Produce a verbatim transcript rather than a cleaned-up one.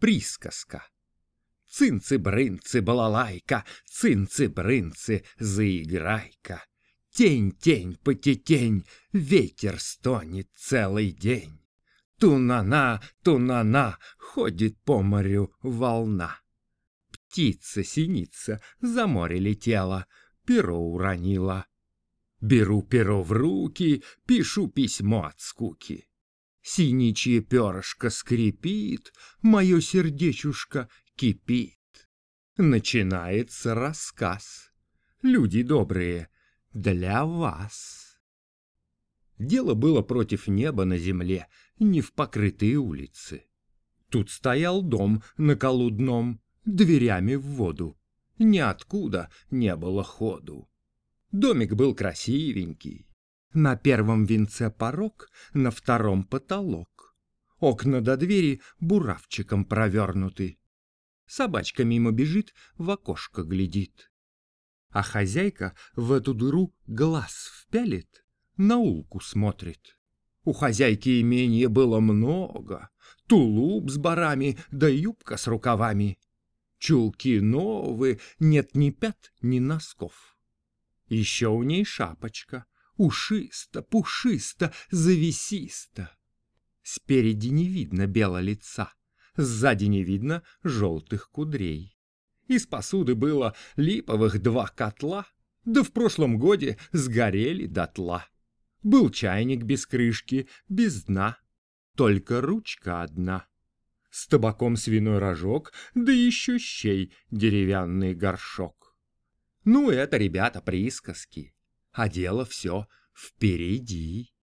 Присказка. Цинцы-брынцы-балалайка, цинцы-брынцы, заиграй-ка. Тень-тень, потетень, ветер стонет целый день. Ту-на-на, ту-на-на, ходит по морю волна. Птица-синица за море летела, перо уронила. Беру перо в руки, пишу письмо от скуки. Синичье перышко скрипит, мое сердечушка кипит. Начинается рассказ. Люди добрые, для вас. Дело было против неба на земле, не в покрытые улицы. Тут стоял дом на колудном, дверями в воду. Ниоткуда не было ходу. Домик был красивенький. На первом венце порог, на втором потолок. Окна до двери буравчиком провернуты. Собачка мимо бежит, в окошко глядит. А хозяйка в эту дыру глаз впялит, на улку смотрит. У хозяйки имения было много. Тулуп с барами, да юбка с рукавами. Чулки новые, нет ни пят, ни носков. Еще у ней шапочка. Ушисто, пушисто, зависисто. Спереди не видно белого лица, сзади не видно желтых кудрей. Из посуды было липовых два котла, да в прошлом годе сгорели дотла. Был чайник без крышки, без дна, только ручка одна. С табаком свиной рожок, да еще щей деревянный горшок. Ну, это, ребята, присказки. А дело все впереди.